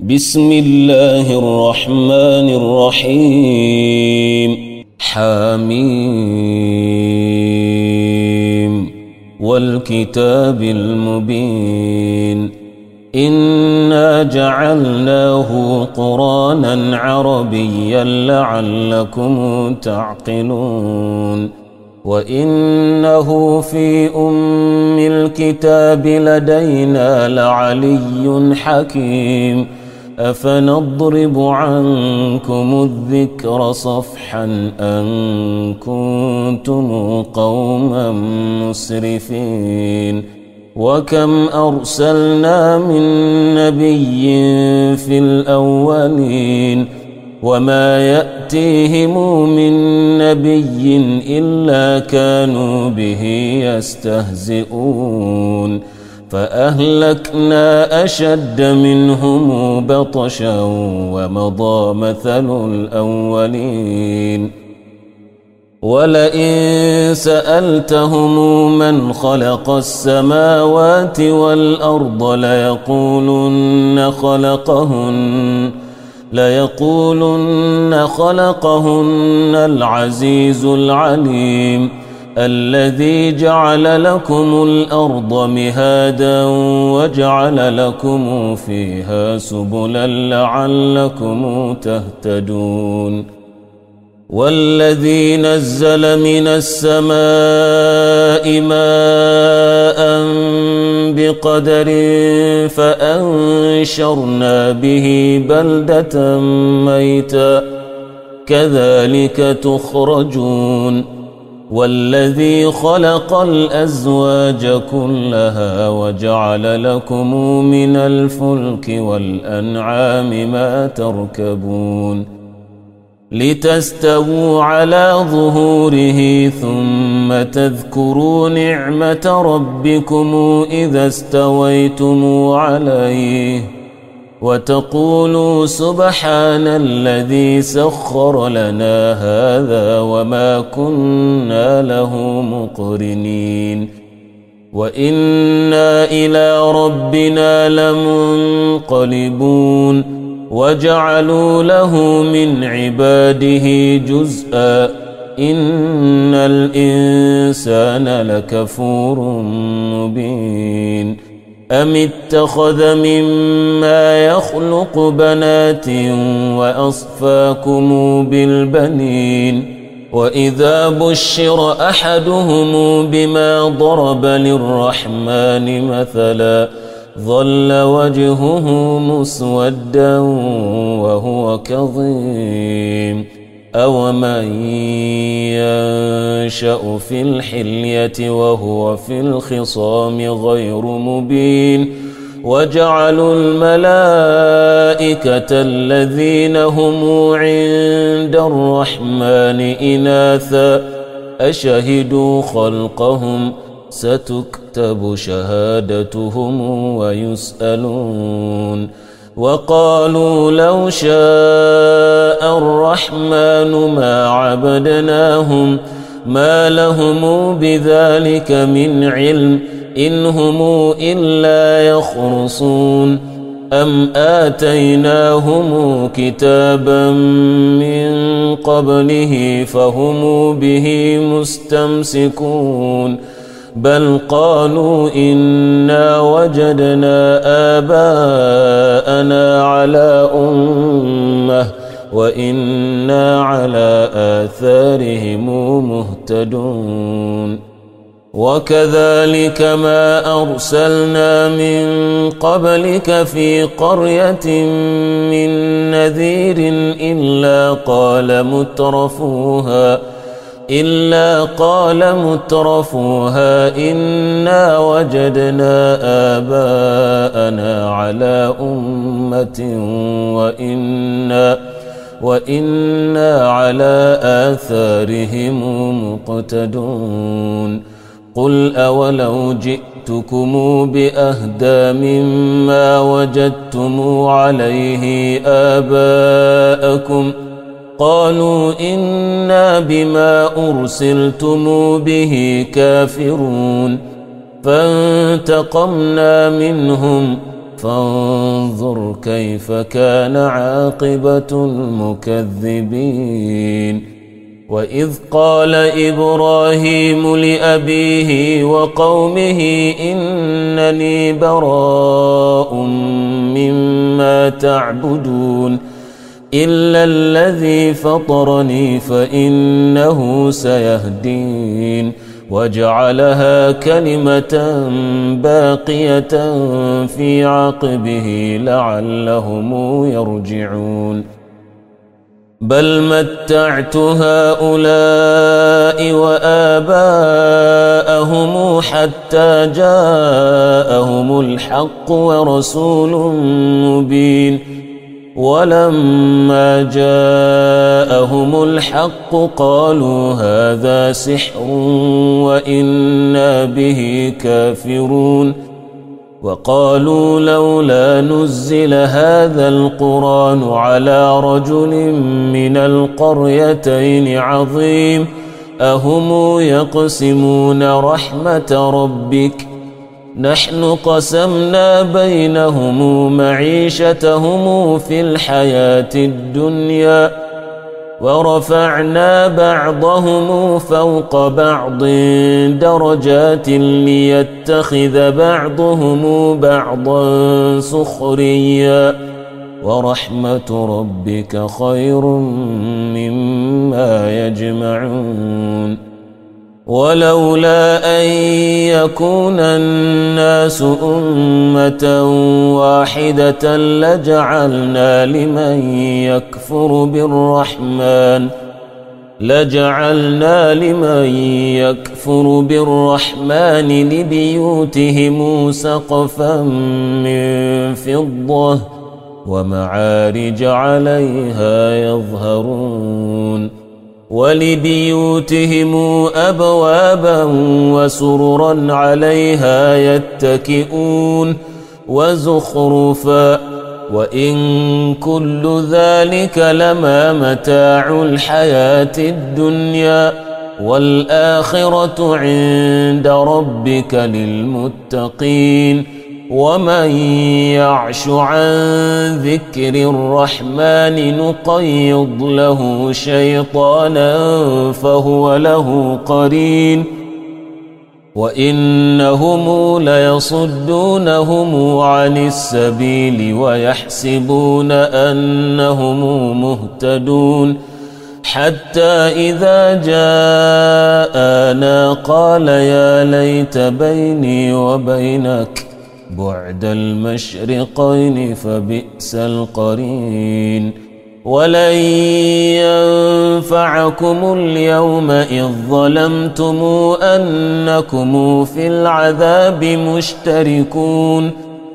بسم الله الرحمن الرحيم حميم والكتاب المبين إنا جعلناه قرآنا عربيا لعلكم تعقلون وإنه في أم الكتاب لدينا لعلي حكيم أفنضرب عنكم الذكر صفحا أن كنتم قوما مسرفين وكم أرسلنا من نبي في الأولين وما يأتيهم من نبي إلا كانوا به يستهزئون فأهلكنا أشد منهم بطشا ومضى مثل الأولين ولئن سألتهم من خلق السماوات والأرض ليقولن خلقهن العزيز العليم الذي جعل لكم الأرض مهادا وجعل لكم فيها سبلا لعلكم تهتدون والذي نزل من السماء ماء بقدر فأنشرنا به بلدة ميتا كذلك تخرجون والذي خلق الأزواج كلها وجعل لكم من الفلك والأنعام ما تركبون لتستووا على ظهوره ثم تذكروا نعمة ربكم إذا استويتم عليه وتقولوا سبحان الذي سخر لنا هذا وما كنا له مقرنين وإنا إلى ربنا لمنقلبون وجعلوا له من عباده جزءا إن الإنسان لكفور مبين أم اتخذ مما يخلق بنات وأصفاكم بالبنين وإذا بشر أحدهم بما ضرب للرحمن مثلا ظل وجهه مسودا وهو كظيم أومن ينشأ في الحلية وهو في الخصام غير مبين وجعلوا الملائكة الذين هم عند الرحمن إناثا أشهدوا خلقهم ستكتب شهادتهم ويسألون وقالوا لو شاء الرحمن ما عبدناهم ما لهم بذلك من علم إن هم إلا يخرصون أم آتيناهم كتابا من قبله فهم به مستمسكون بل قالوا إنا وجدنا آباءنا على أمة وإنا على آثارهم مهتدون وكذلك ما أرسلنا من قبلك في قرية من نذير إلا قال مترفوها إنا وجدنا آباءنا على أمة وإنا على آثارهم مقتدون قل أولو جئتكم بأهدى مما وجدتم عليه آباءكم قالوا إنا بما أرسلتم به كافرون فانتقمنا منهم فانظر كيف كان عاقبة المكذبين. وإذ قال إبراهيم لأبيه وقومه إنني براء مما تعبدون إلا الذي فطرني فإنه سيهدين. وجعلها كلمة باقية في عقبه لعلهم يرجعون. بل متعت هؤلاء وآباءهم حتى جاءهم الحق ورسول مبين. ولما جاءهم الحق قالوا هذا سحر وإنا به كافرون. وقالوا لولا نزل هذا القرآن على رجل من القريتين عظيم أهم يقسمون رحمة ربك نحن قسمنا بينهم معيشتهم في الحياة الدنيا ورفعنا بعضهم فوق بعض درجات ليتخذ بعضهم بعضا سخريا ورحمة ربك خير مما يجمعون. ولولا أن يكون الناس أمة واحدة لجعلنا لمن يكفر بالرحمن لبيوتهم سقفا من فضة ومعارج عليها يظهرون. ولبيوتهم أبوابا وسررا عليها يتكئون وزخرفا وإن كل ذلك لما متاع الحياة الدنيا والآخرة عند ربك للمتقين. ومن يعش عن ذكر الرحمن نقيض له شيطانا فهو له قرين وإنهم ليصدونهم عن السبيل ويحسبون أنهم مهتدون. حتى إذا جاءنا قال يا ليت بيني وبينك بعد المشرقين فبئس القرين. ولن ينفعكم اليوم إذ ظلمتم أنكم في العذاب مشتركون.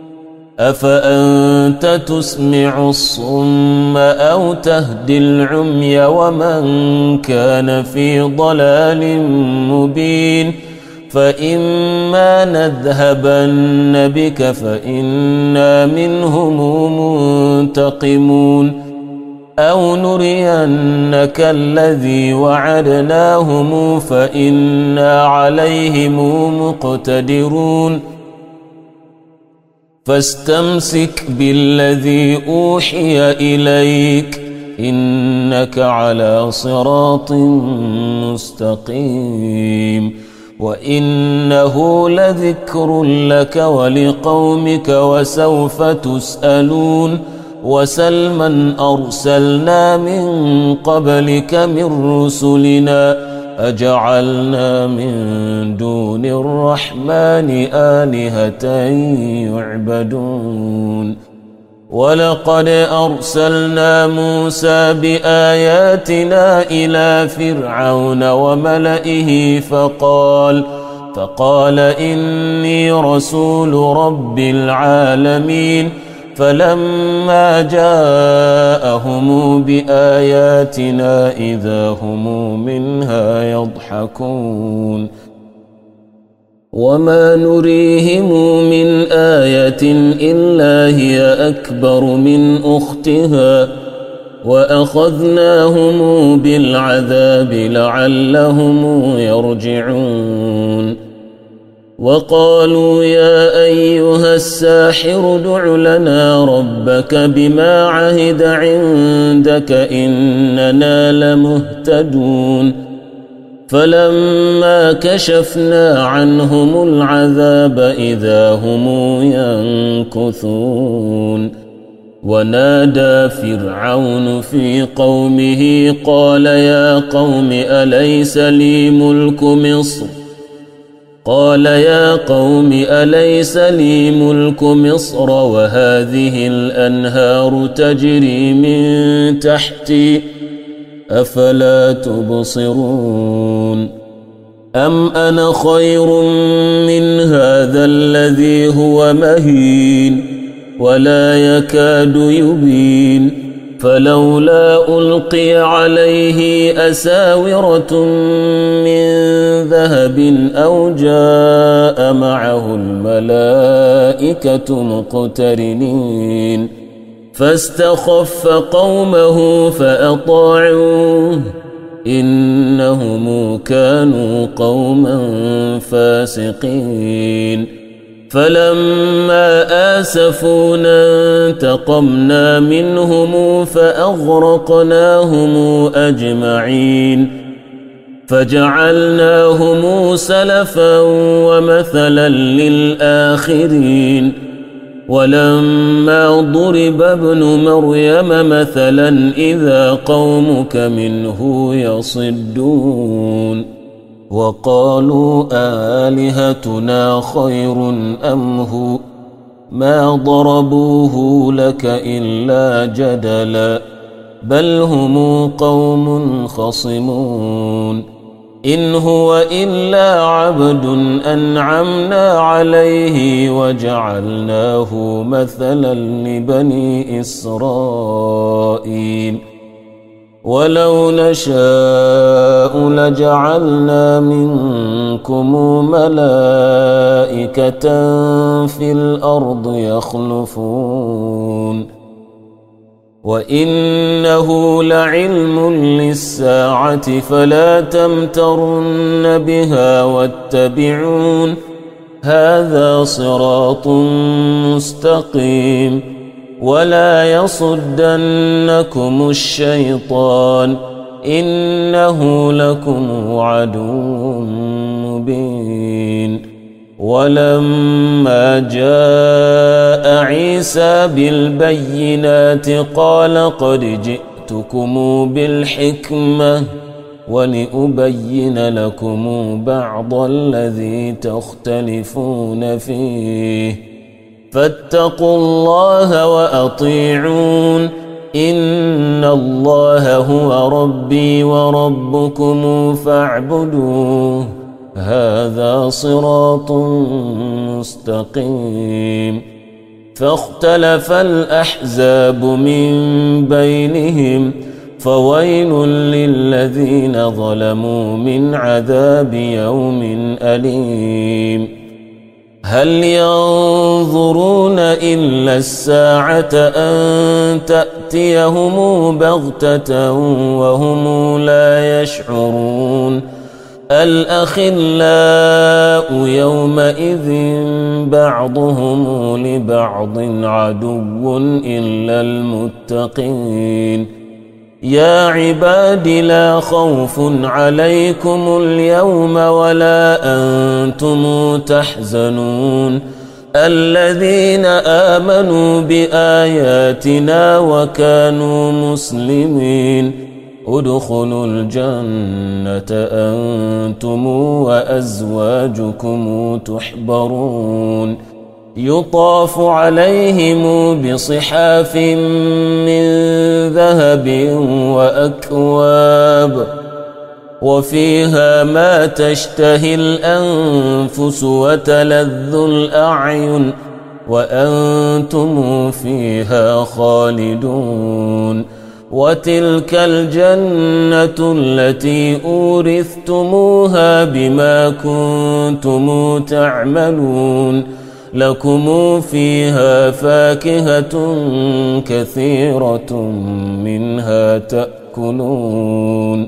أفأنت تسمع الصم أو تهدي العمي ومن كان في ضلال مبين. فإما نذهبن بك فإنا منهم منتقمون أو نرينك الذي وعدناهم فإنا عليهم مقتدرون. فاستمسك بالذي أوحي إليك إنك على صراط مستقيم. وإنه لذكر لك ولقومك وسوف تسألون. وسل من أرسلنا من قبلك من رسلنا أجعلنا من دون الرحمن آلهة يعبدون. ولقد أرسلنا موسى بآياتنا إلى فرعون وملئه فقال إني رسول رب العالمين. فلما جاءهم بآياتنا إذا هم منها يضحكون. وما نريهم من آية إلا هي أكبر من أختها وأخذناهم بالعذاب لعلهم يرجعون. وقالوا يا أيها الساحر ادع لنا ربك بما عهد عندك إننا لمهتدون فلما كشفنا عنهم العذاب إذا هم ينكثون ونادى فرعون في قومه قال يا قوم أليس لي ملك مصر وهذه الأنهار تجري من تحتي أفلا تبصرون أم أنا خير من هذا الذي هو مهين ولا يكاد يبين فلولا ألقي عليه أساورة من ذهب أو جاء معه الملائكة مقترنين فاستخف قومه فأطاعوه إنهم كانوا قوما فاسقين فلما آسفونا انتقمنا منهم فأغرقناهم أجمعين فجعلناهم سلفا ومثلا للآخرين ولما ضرب ابن مريم مثلا إذا قومك منه يصدون وقالوا آلهتنا خير أم هو ما ضربوه لك إلا جدلا بل هم قوم خصمون إن هو إلا عبد أنعمنا عليه وجعلناه مثلا لبني إسرائيل ولو نشاء لجعلنا منكم ملائكة في الأرض يخلفون وإنه لعلم للساعة فلا تمترن بها واتبعون هذا صراط مستقيم ولا يصدنكم الشيطان إنه لكم عدو مبين ولما جاء عيسى بالبينات قال قد جئتكم بالحكمة ولأبين لكم بعض الذي تختلفون فيه فاتقوا الله وأطيعون إن الله هو ربي وربكم فاعبدوه هذا صراط مستقيم فاختلف الأحزاب من بينهم فويل للذين ظلموا من عذاب يوم أليم هل ينظرون إلا الساعة أن تأتيهم بغتة وهم لا يشعرون الأخلاء يومئذ بعضهم لبعض عدو إلا المتقين يا عباد لا خوف عليكم اليوم ولا أنتم تحزنون الذين آمنوا بآياتنا وكانوا مسلمين ادخلوا الجنة أنتم وأزواجكم تحبرون يطاف عليهم بصحاف من ذهب وأكواب وفيها ما تشتهي الأنفس وتلذ الأعين وأنتم فيها خالدون وتلك الجنة التي أورثتموها بما كنتم تعملون لكم فيها فاكهة كثيرة منها تأكلون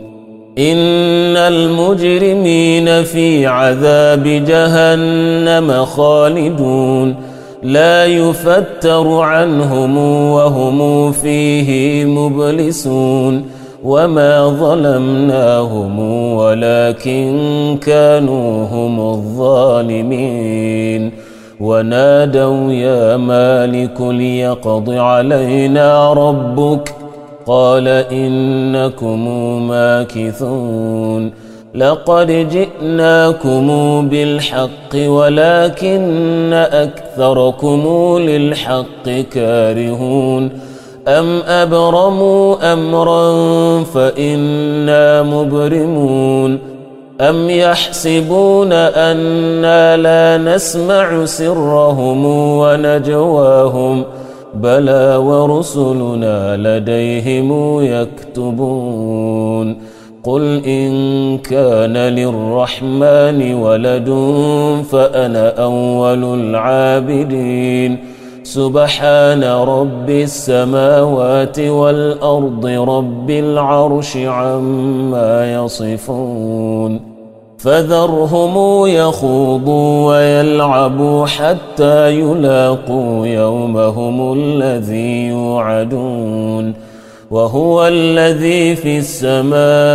إن المجرمين في عذاب جهنم خالدون لا يفتر عنهم وهم فيه مبلسون وما ظلمناهم ولكن كانوا هم الظالمين ونادوا يا مالك ليقض علينا ربك قال إنكم ماكثون لقد جئناكم بالحق ولكن أكثركم للحق كارهون أم أبرموا أمرا فإنا مبرمون أم يحسبون أنا لا نسمع سرهم ونجواهم بلى ورسلنا لديهم يكتبون قل إن كان للرحمن ولد فأنا أول العابدين سبحان رب السماوات والأرض رب العرش عما يصفون فذرهم يخوضوا ويلعبوا حتى يلاقوا يومهم الذي يوعدون وهو الذي في السماء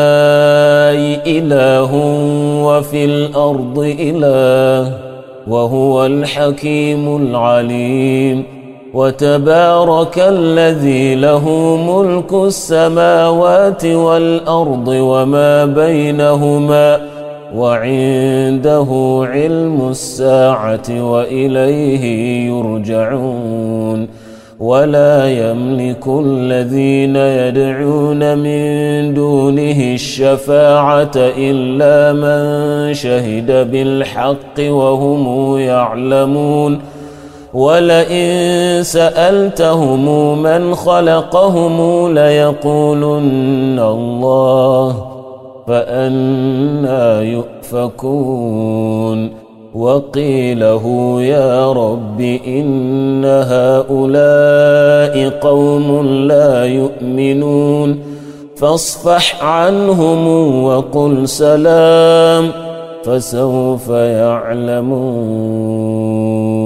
إله وفي الأرض إله وهو الحكيم العليم وتبارك الذي له ملك السماوات والأرض وما بينهما وعنده علم الساعة وإليه يرجعون ولا يملك الذين يدعون من دونه الشفاعة إلا من شهد بالحق وهم يعلمون ولئن سألتهم من خلقهم ليقولن الله فأنى يؤفكون وقيله يا رب إن هؤلاء قوم لا يؤمنون فاصفح عنهم وقل سلام فسوف يعلمون